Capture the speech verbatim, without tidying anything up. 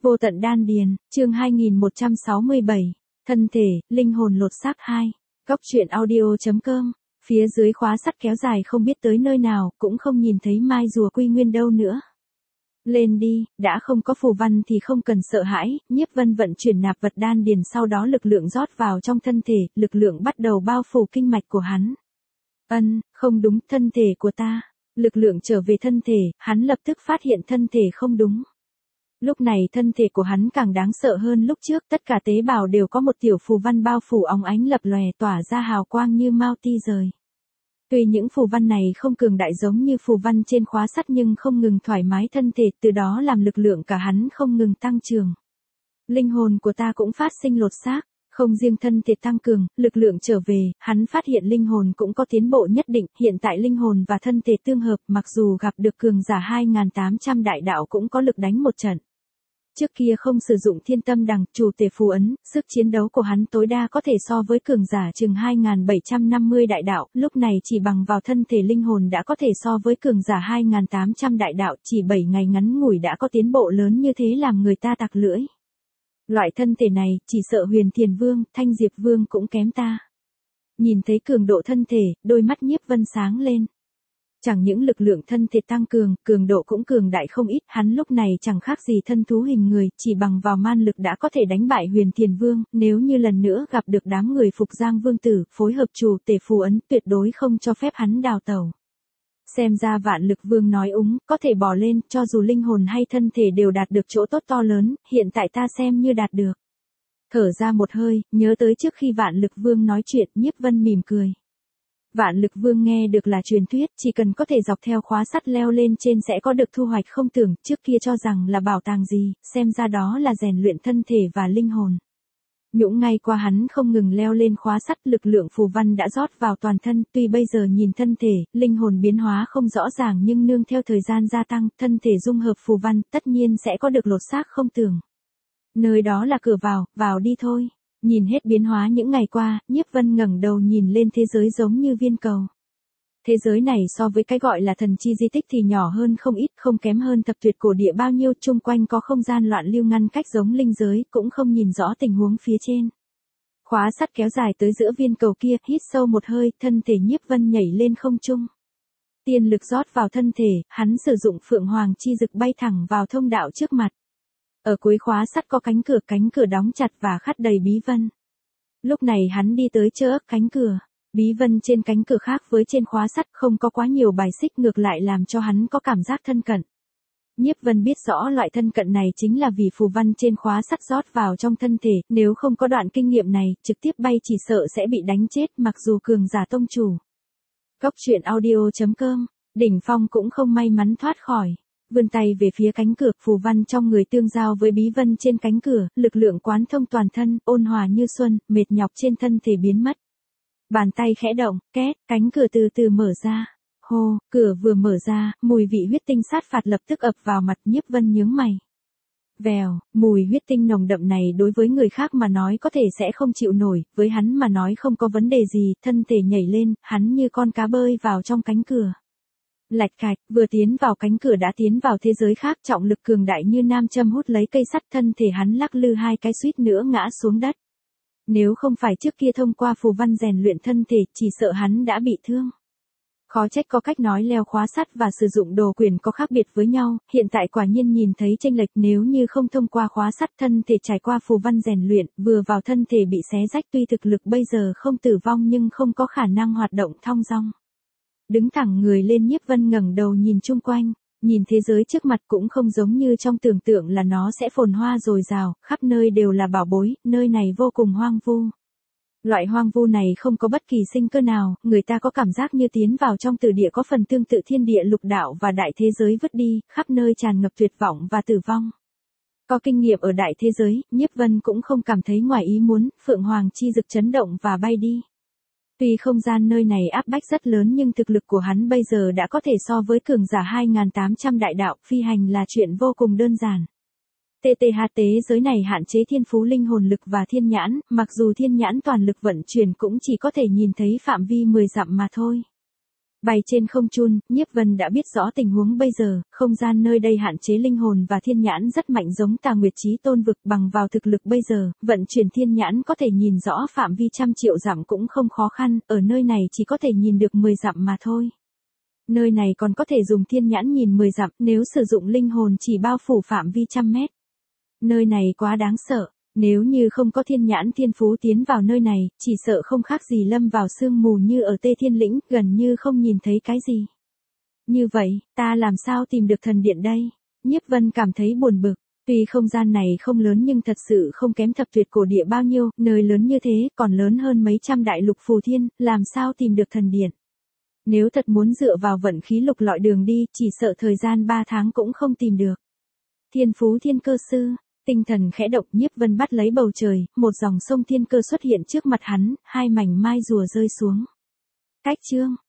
Vô tận đan điền, chương hai nghìn một trăm sáu mươi bảy, thân thể, linh hồn lột xác hai. Góc truyện audio.com, phía dưới khóa sắt kéo dài không biết tới nơi nào, cũng không nhìn thấy mai rùa quy nguyên đâu nữa. Lên đi, đã không có phù văn thì không cần sợ hãi, Nhiếp Vân vận chuyển nạp vật đan điền, sau đó lực lượng rót vào trong thân thể, lực lượng bắt đầu bao phủ kinh mạch của hắn. Ân, không đúng, thân thể của ta. Lực lượng trở về thân thể, hắn lập tức phát hiện thân thể không đúng. Lúc này thân thể của hắn càng đáng sợ hơn lúc trước, tất cả tế bào đều có một tiểu phù văn bao phủ óng ánh lập lòe, tỏa ra hào quang như mao ti rời. Tuy những phù văn này không cường đại giống như phù văn trên khóa sắt nhưng không ngừng thoải mái thân thể, từ đó làm lực lượng cả hắn không ngừng tăng trưởng. Linh hồn của ta cũng phát sinh lột xác, không riêng thân thể tăng cường, lực lượng trở về, hắn phát hiện linh hồn cũng có tiến bộ nhất định, hiện tại linh hồn và thân thể tương hợp, mặc dù gặp được cường giả hai nghìn tám trăm đại đạo cũng có lực đánh một trận. Trước kia không sử dụng thiên tâm đằng, chủ tể phù ấn, sức chiến đấu của hắn tối đa có thể so với cường giả chừng hai nghìn bảy trăm năm mươi đại đạo, lúc này chỉ bằng vào thân thể linh hồn đã có thể so với cường giả hai nghìn tám trăm đại đạo, chỉ bảy ngày ngắn ngủi đã có tiến bộ lớn như thế làm người ta tặc lưỡi. Loại thân thể này, chỉ sợ Huyền Thiền Vương, Thanh Diệp Vương cũng kém ta. Nhìn thấy cường độ thân thể, đôi mắt Nhiếp Vân sáng lên. Chẳng những lực lượng thân thể tăng cường, cường độ cũng cường đại không ít, hắn lúc này chẳng khác gì thân thú hình người, chỉ bằng vào man lực đã có thể đánh bại Huyền Thiền Vương, nếu như lần nữa gặp được đám người Phục Giang Vương Tử, phối hợp chủ tể phù ấn, tuyệt đối không cho phép hắn đào tẩu. Xem ra Vạn Lực Vương nói úng, có thể bỏ lên, cho dù linh hồn hay thân thể đều đạt được chỗ tốt to lớn, hiện tại ta xem như đạt được. Thở ra một hơi, nhớ tới trước khi Vạn Lực Vương nói chuyện, Nhiếp Vân mỉm cười. Vạn Lực Vương nghe được là truyền thuyết, chỉ cần có thể dọc theo khóa sắt leo lên trên sẽ có được thu hoạch không tưởng, trước kia cho rằng là bảo tàng gì, xem ra đó là rèn luyện thân thể và linh hồn. Những ngày qua hắn không ngừng leo lên khóa sắt, lực lượng phù văn đã rót vào toàn thân, tuy bây giờ nhìn thân thể, linh hồn biến hóa không rõ ràng nhưng nương theo thời gian gia tăng, thân thể dung hợp phù văn, tất nhiên sẽ có được lột xác không tưởng. Nơi đó là cửa vào, vào đi thôi. Nhìn hết biến hóa những ngày qua, Nhiếp Vân ngẩng đầu nhìn lên thế giới giống như viên cầu. Thế giới này so với cái gọi là thần chi di tích thì nhỏ hơn không ít, không kém hơn thập tuyệt cổ địa bao nhiêu, chung quanh có không gian loạn lưu ngăn cách giống linh giới, cũng không nhìn rõ tình huống phía trên. Khóa sắt kéo dài tới giữa viên cầu kia, hít sâu một hơi, thân thể Nhiếp Vân nhảy lên không trung. Tiên lực rót vào thân thể, hắn sử dụng Phượng Hoàng chi dực bay thẳng vào thông đạo trước mặt. Ở cuối khóa sắt có cánh cửa, cánh cửa đóng chặt và khắc đầy bí vân. Lúc này hắn đi tới chớ cánh cửa. Bí vân trên cánh cửa khác với trên khóa sắt, không có quá nhiều bài xích, ngược lại làm cho hắn có cảm giác thân cận. Nhiếp Vân biết rõ loại thân cận này chính là vì phù văn trên khóa sắt rót vào trong thân thể, nếu không có đoạn kinh nghiệm này, trực tiếp bay chỉ sợ sẽ bị đánh chết, mặc dù cường giả tông chủ. Góc truyện audio.com, Đỉnh Phong cũng không may mắn thoát khỏi. Vươn tay về phía cánh cửa, phù văn trong người tương giao với bí vân trên cánh cửa, lực lượng quán thông toàn thân, ôn hòa như xuân, mệt nhọc trên thân thể biến mất. Bàn tay khẽ động, két, cánh cửa từ từ mở ra. Hô, cửa vừa mở ra, mùi vị huyết tinh sát phạt lập tức ập vào mặt, Nhiếp Vân nhướng mày. Vèo, mùi huyết tinh nồng đậm này đối với người khác mà nói có thể sẽ không chịu nổi, với hắn mà nói không có vấn đề gì, thân thể nhảy lên, hắn như con cá bơi vào trong cánh cửa. Lạch cạch, vừa tiến vào cánh cửa đã tiến vào thế giới khác, trọng lực cường đại như nam châm hút lấy cây sắt, thân thể hắn lắc lư hai cái suýt nữa ngã xuống đất. Nếu không phải trước kia thông qua phù văn rèn luyện thân thể, chỉ sợ hắn đã bị thương. Khó trách có cách nói leo khóa sắt và sử dụng đồ quyền có khác biệt với nhau, hiện tại quả nhiên nhìn thấy chênh lệch, nếu như không thông qua khóa sắt, thân thể trải qua phù văn rèn luyện, vừa vào thân thể bị xé rách, tuy thực lực bây giờ không tử vong nhưng không có khả năng hoạt động thong dong. Đứng thẳng người lên, Nhiếp Vân ngẩng đầu nhìn chung quanh, nhìn thế giới trước mặt cũng không giống như trong tưởng tượng là nó sẽ phồn hoa dồi dào, khắp nơi đều là bảo bối, nơi này vô cùng hoang vu. Loại hoang vu này không có bất kỳ sinh cơ nào, người ta có cảm giác như tiến vào trong tử địa có phần tương tự thiên địa lục đạo và đại thế giới vứt đi, khắp nơi tràn ngập tuyệt vọng và tử vong. Có kinh nghiệm ở đại thế giới, Nhiếp Vân cũng không cảm thấy ngoài ý muốn, Phượng Hoàng chi dực chấn động và bay đi. Tuy không gian nơi này áp bách rất lớn nhưng thực lực của hắn bây giờ đã có thể so với cường giả hai nghìn tám trăm đại đạo, phi hành là chuyện vô cùng đơn giản. tê tê hát tế giới này hạn chế thiên phú linh hồn lực và thiên nhãn, mặc dù thiên nhãn toàn lực vận chuyển cũng chỉ có thể nhìn thấy phạm vi mười dặm mà thôi. Bay trên không trung, Nhiếp Vân đã biết rõ tình huống bây giờ, không gian nơi đây hạn chế linh hồn và thiên nhãn rất mạnh giống Tà Nguyệt Chí Tôn vực, bằng vào thực lực bây giờ, vận chuyển thiên nhãn có thể nhìn rõ phạm vi trăm triệu dặm cũng không khó khăn, ở nơi này chỉ có thể nhìn được mười dặm mà thôi. Nơi này còn có thể dùng thiên nhãn nhìn mười dặm, nếu sử dụng linh hồn chỉ bao phủ phạm vi trăm mét. Nơi này quá đáng sợ. Nếu như không có thiên nhãn thiên phú tiến vào nơi này, chỉ sợ không khác gì lâm vào sương mù như ở Tê Thiên Lĩnh, gần như không nhìn thấy cái gì. Như vậy, ta làm sao tìm được thần điện đây? Nhiếp Vân cảm thấy buồn bực. Tuy không gian này không lớn nhưng thật sự không kém thập tuyệt cổ địa bao nhiêu, nơi lớn như thế, còn lớn hơn mấy trăm đại lục phù thiên, làm sao tìm được thần điện? Nếu thật muốn dựa vào vận khí lục lọi đường đi, chỉ sợ thời gian ba tháng cũng không tìm được. Thiên phú thiên cơ sư. Tinh thần khẽ động, Nhiếp Vân bắt lấy bầu trời, một dòng sông thiên cơ xuất hiện trước mặt hắn, hai mảnh mai rùa rơi xuống. Cách chương